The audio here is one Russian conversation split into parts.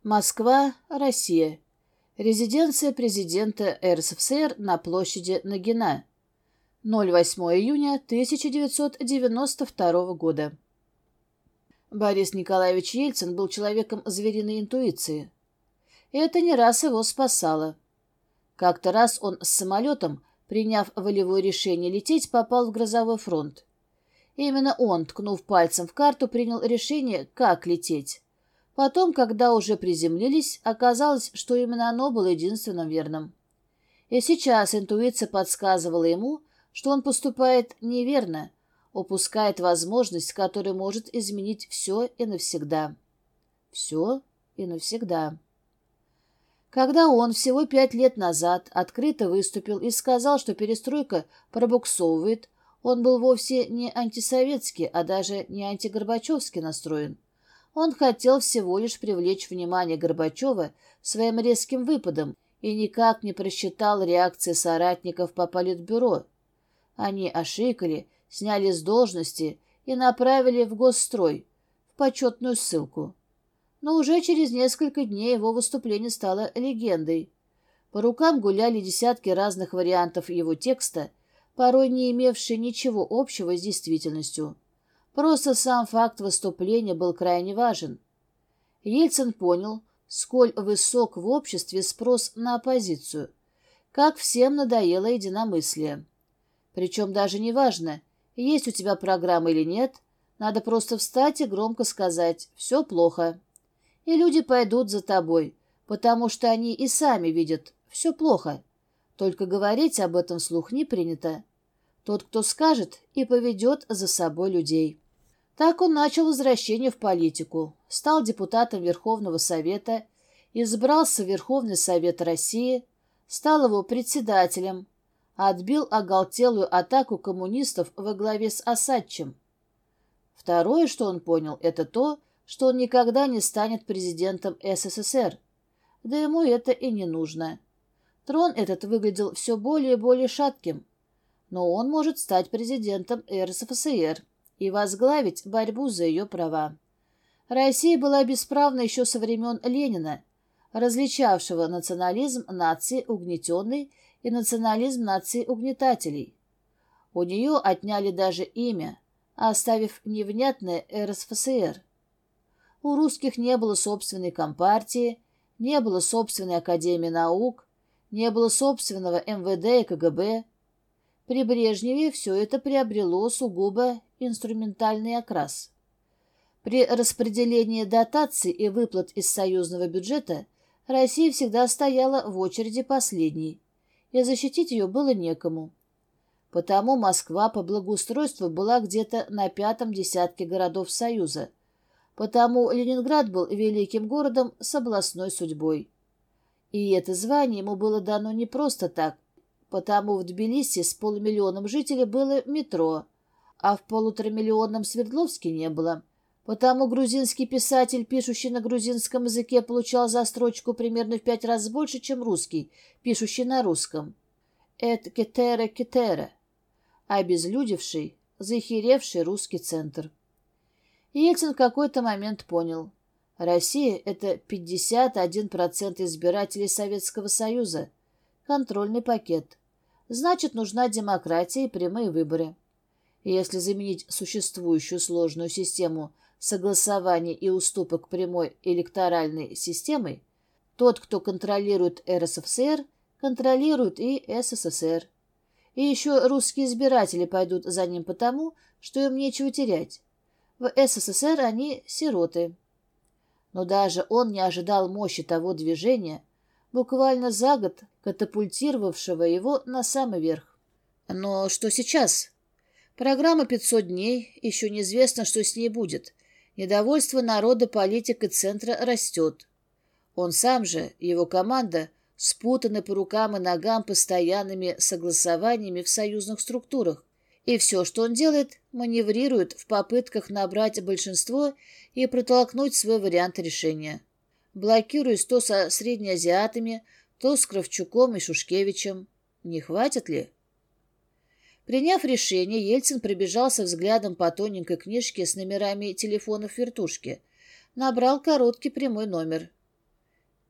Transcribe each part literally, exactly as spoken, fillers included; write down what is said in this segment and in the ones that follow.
Москва, Россия. Резиденция президента эр эс эф эс эр на площади Нагина. восьмого июня тысяча девятьсот девяносто второго года. Борис Николаевич Ельцин был человеком звериной интуиции. И это не раз его спасало. Как-то раз он с самолетом, приняв волевое решение лететь, попал в грозовой фронт. Именно он, ткнув пальцем в карту, принял решение, как лететь. Потом, когда уже приземлились, оказалось, что именно оно было единственным верным. И сейчас интуиция подсказывала ему, что он поступает неверно, упускает возможность, которая может изменить все и навсегда. Все и навсегда. Когда он всего пять лет назад открыто выступил и сказал, что перестройка пробуксовывает, он был вовсе не антисоветски, а даже не антигорбачевски настроен. Он хотел всего лишь привлечь внимание Горбачева своим резким выпадом и никак не просчитал реакции соратников по политбюро. Они ошикали, сняли с должности и направили в госстрой, в почетную ссылку. Но уже через несколько дней его выступление стало легендой. По рукам гуляли десятки разных вариантов его текста, порой не имевшие ничего общего с действительностью. Просто сам факт выступления был крайне важен. Ельцин понял, сколь высок в обществе спрос на оппозицию, как всем надоело единомыслие. Причем даже не важно, есть у тебя программа или нет, надо просто встать и громко сказать «все плохо». И люди пойдут за тобой, потому что они и сами видят «все плохо». Только говорить об этом вслух не принято. Тот, кто скажет, и поведет за собой людей. Так он начал возвращение в политику, стал депутатом Верховного Совета, избрался в Верховный Совет России, стал его председателем, отбил оголтелую атаку коммунистов во главе с Осадчим. Второе, что он понял, это то, что он никогда не станет президентом эс эс эс эр. Да ему это и не нужно. Трон этот выглядел все более и более шатким. Но он может стать президентом эр эс эф эс эр и возглавить борьбу за ее права. Россия была бесправна еще со времен Ленина, различавшего национализм нации угнетенной и национализм нации угнетателей. У нее отняли даже имя, оставив невнятное эр эс эф эс эр. У русских не было собственной компартии, не было собственной академии наук, не было собственного эм вэ дэ и ка гэ бэ. При Брежневе все это приобрело сугубо инструментальный окрас. При распределении дотаций и выплат из союзного бюджета Россия всегда стояла в очереди последней, и защитить ее было некому. Потому Москва по благоустройству была где-то на пятом десятке городов Союза. Потому Ленинград был великим городом с областной судьбой. И это звание ему было дано не просто так, потому в Тбилиси с полумиллионом жителей было метро, а в полуторамиллионном Свердловске не было. Потому грузинский писатель, пишущий на грузинском языке, получал за строчку примерно в пять раз больше, чем русский, пишущий на русском. «Эт кетера кетера», обезлюдевший, захеревший русский центр. Ельцин в какой-то момент понял. Россия — это пятьдесят один процент избирателей Советского Союза. Контрольный пакет. Значит, нужна демократия и прямые выборы. Если заменить существующую сложную систему согласования и уступок прямой электоральной системой, тот, кто контролирует эр эс эф эс эр, контролирует и эс эс эс эр. И еще русские избиратели пойдут за ним потому, что им нечего терять. В эс эс эс эр они сироты. Но даже он не ожидал мощи того движения, буквально за год катапультировавшего его на самый верх. Но что сейчас? Программа пятьсот дней, еще неизвестно, что с ней будет. Недовольство народа политикой центра растет. Он сам же, его команда, спутаны по рукам и ногам постоянными согласованиями в союзных структурах. И все, что он делает, маневрирует в попытках набрать большинство и протолкнуть свой вариант решения. Блокируясь то со среднеазиатами, то с Кравчуком и Шушкевичем. Не хватит ли? Приняв решение, Ельцин пробежался взглядом по тоненькой книжке с номерами телефонов вертушки. Набрал короткий прямой номер.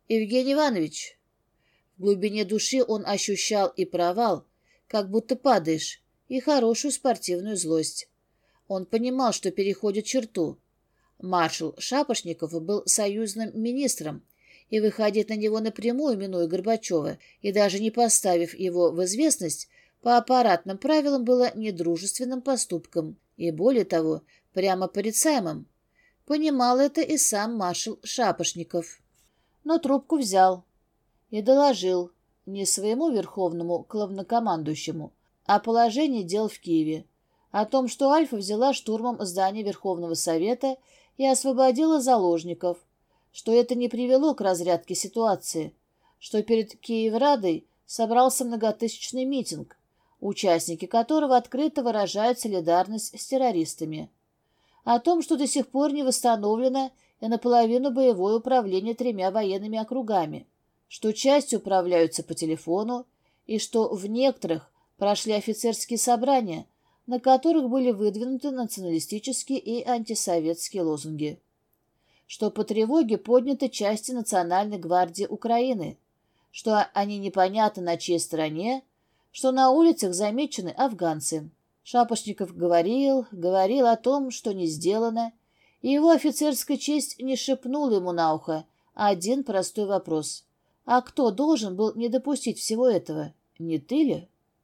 Евгений Иванович. В глубине души он ощущал и провал, как будто падаешь, и хорошую спортивную злость. Он понимал, что переходит черту. Маршал Шапошников был союзным министром, и выходить на него напрямую, минуя Горбачева, и даже не поставив его в известность, по аппаратным правилам было недружественным поступком, и, более того, прямо порицаемым. Понимал это и сам маршал Шапошников. Но трубку взял и доложил не своему верховному главнокомандующему, а положение дел в Киеве, о том, что Альфа взяла штурмом здание Верховного Совета и освободила заложников, что это не привело к разрядке ситуации, что перед Киеврадой собрался многотысячный митинг, участники которого открыто выражают солидарность с террористами, о том, что до сих пор не восстановлено и наполовину боевое управление тремя военными округами, что частью управляются по телефону и что в некоторых прошли офицерские собрания, на которых были выдвинуты националистические и антисоветские лозунги, что по тревоге подняты части Национальной гвардии Украины, что они непонятно на чьей стороне, что на улицах замечены афганцы. Шапошников говорил, говорил о том, что не сделано, и его офицерская честь не шепнула ему на ухо один простой вопрос. А кто должен был не допустить всего этого? Не ты ли?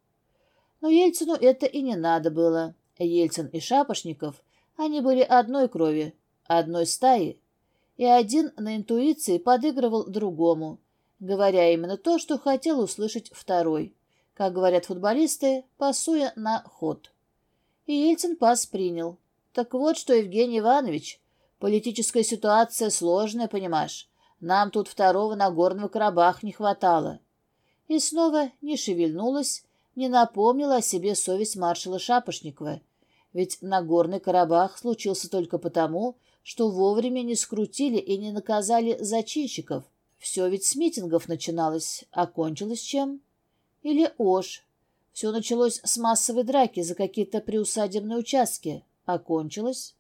Но Ельцину это и не надо было. Ельцин и Шапошников, они были одной крови, одной стаи, и один на интуиции подыгрывал другому, говоря именно то, что хотел услышать второй, как говорят футболисты, пасуя на ход. И Ельцин пас принял. Так вот что, Евгений Иванович, политическая ситуация сложная, понимаешь. Нам тут второго Нагорного Карабаха не хватало. И снова не шевельнулась, не напомнила о себе совесть маршала Шапошникова. Ведь Нагорный Карабах случился только потому, что вовремя не скрутили и не наказали зачинщиков. Все ведь с митингов начиналось, а кончилось чем? Или Ош. Все началось с массовой драки за какие-то приусадебные участки, а кончилось?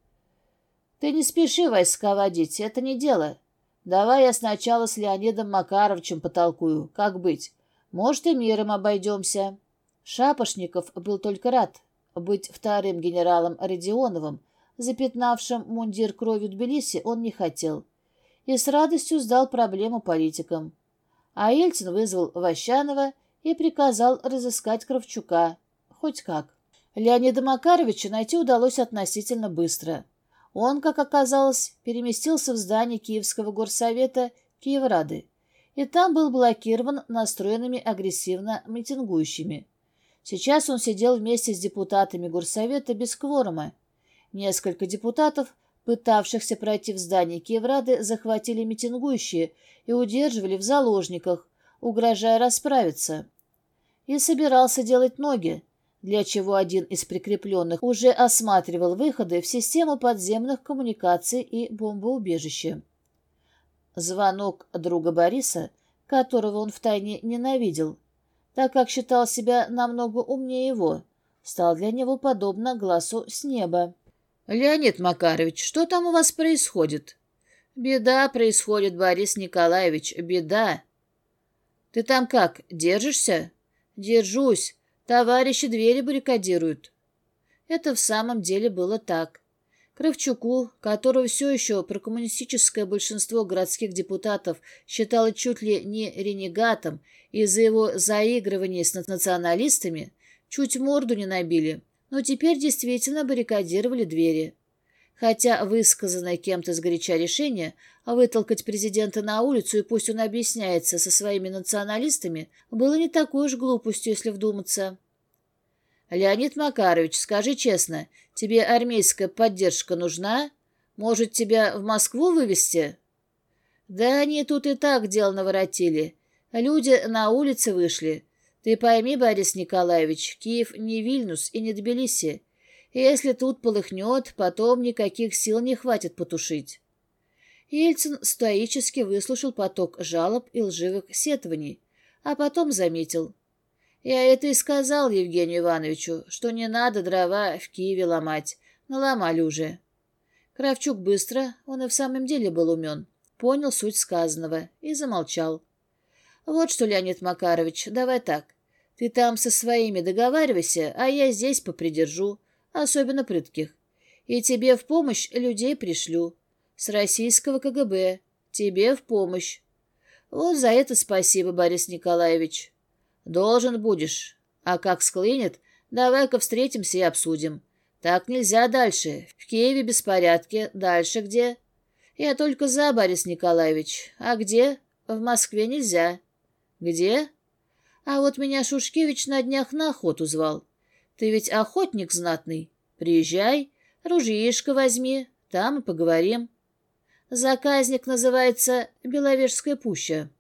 Ты не спеши войска водить, это не дело. Давай я сначала с Леонидом Макаровичем потолкую, как быть. Может, и миром обойдемся. Шапошников был только рад быть вторым генералом Родионовым, запятнавшим мундир кровью Тбилиси он не хотел, и с радостью сдал проблему политикам. А Ельцин вызвал Ващанова и приказал разыскать Кравчука. Хоть как. Леонида Макаровича найти удалось относительно быстро. Он, как оказалось, переместился в здание Киевского горсовета Киеврады, и там был блокирован настроенными агрессивно митингующими. Сейчас он сидел вместе с депутатами горсовета без кворума. Несколько депутатов, пытавшихся пройти в здание Киеврады, захватили митингующие и удерживали в заложниках, угрожая расправиться. И собирался делать ноги, для чего один из прикрепленных уже осматривал выходы в систему подземных коммуникаций и бомбоубежища. Звонок друга Бориса, которого он втайне ненавидел, так как считал себя намного умнее его, стал для него подобно глазу с неба. «Леонид Макарович, что там у вас происходит?» «Беда происходит, Борис Николаевич, беда». «Ты там как, держишься?» «Держусь. Товарищи двери баррикадируют». Это в самом деле было так. Кравчуку, которого все еще прокоммунистическое большинство городских депутатов считало чуть ли не ренегатом из-за его заигрывания с националистами, чуть морду не набили, но теперь действительно баррикадировали двери. Хотя высказанное кем-то сгоряча решение вытолкать президента на улицу и пусть он объясняется со своими националистами, было не такой уж глупостью, если вдуматься. «Леонид Макарович, скажи честно, тебе армейская поддержка нужна? Может, тебя в Москву вывезти?» «Да они тут и так дело наворотили. Люди на улице вышли. Ты пойми, Борис Николаевич, Киев не Вильнюс и не Тбилиси. Если тут полыхнет, потом никаких сил не хватит потушить». Ельцин стоически выслушал поток жалоб и лживых сетований, а потом заметил. «Я это и сказал Евгению Ивановичу, что не надо дрова в Киеве ломать. Наломали уже». Кравчук быстро, он и в самом деле был умен, понял суть сказанного и замолчал. «Вот что, Леонид Макарович, давай так. Ты там со своими договаривайся, а я здесь попридержу, особенно прытких. И тебе в помощь людей пришлю. С российского ка гэ бэ. Тебе в помощь. Вот за это спасибо, Борис Николаевич. Должен будешь. А как склынет, давай-ка встретимся и обсудим. Так нельзя дальше. В Киеве беспорядки. Дальше где? Я только за, Борис Николаевич. А где? В Москве нельзя. Где? А вот меня Шушкевич на днях на охоту звал. Ты ведь охотник знатный. Приезжай, ружьишко возьми, там и поговорим. Заказник называется Беловежская пуща.